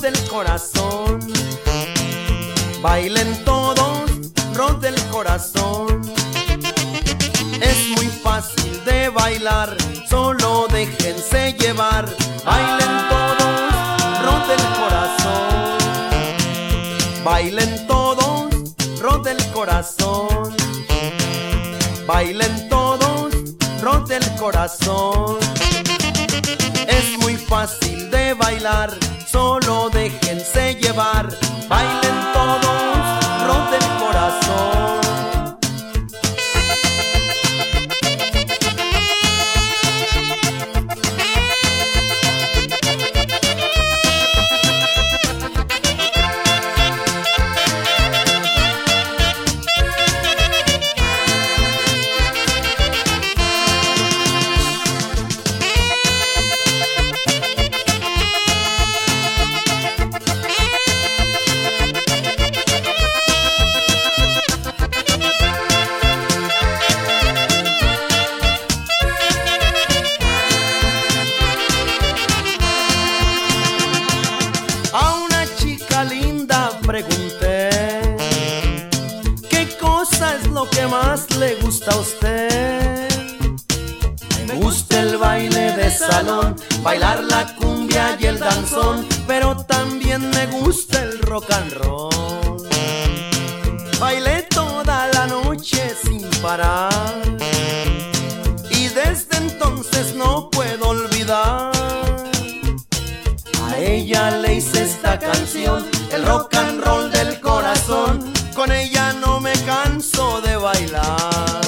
del corazón. Bailen todos, rock del corazón. Es muy fácil de bailar, solo déjense llevar. Bailen todos, rock del corazón. Bailen todos, rock del corazón. Bailen todos, rock del corazón. Es muy fácil de bailar, solo déjense llevar. Bailen todos, rock del corazón. A una chica linda pregunté, ¿qué cosa es lo que más le gusta a usted? Me gusta el baile de salón, bailar la cumbia y el danzón, pero también me gusta el rock and roll. Bailé toda la noche sin parar y desde entonces no puedo olvidar. A ella le hice esta canción, el rock and roll del corazón. Con ella no me canso de bailar.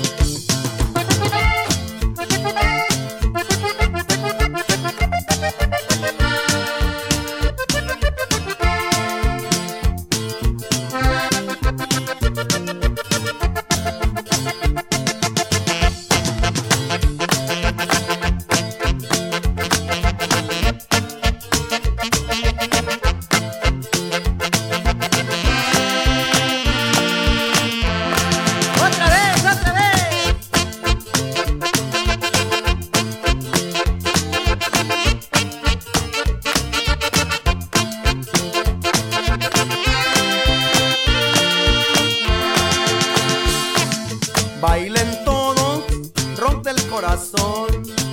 Bailen todos, rock del corazón.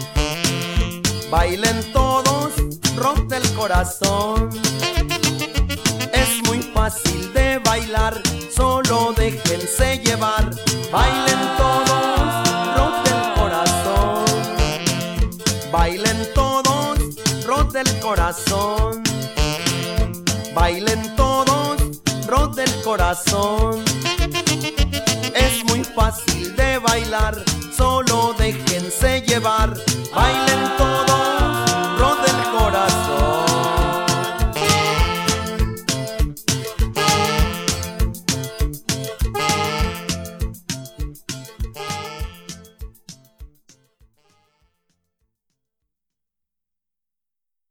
Bailen todos, rock del corazón. Es muy fácil de bailar, solo déjense llevar. Bailen todos, rock del corazón. Bailen todos, rock del corazón. Bailen todos, rock del corazón. Es muy fácil de bailar, solo déjense llevar.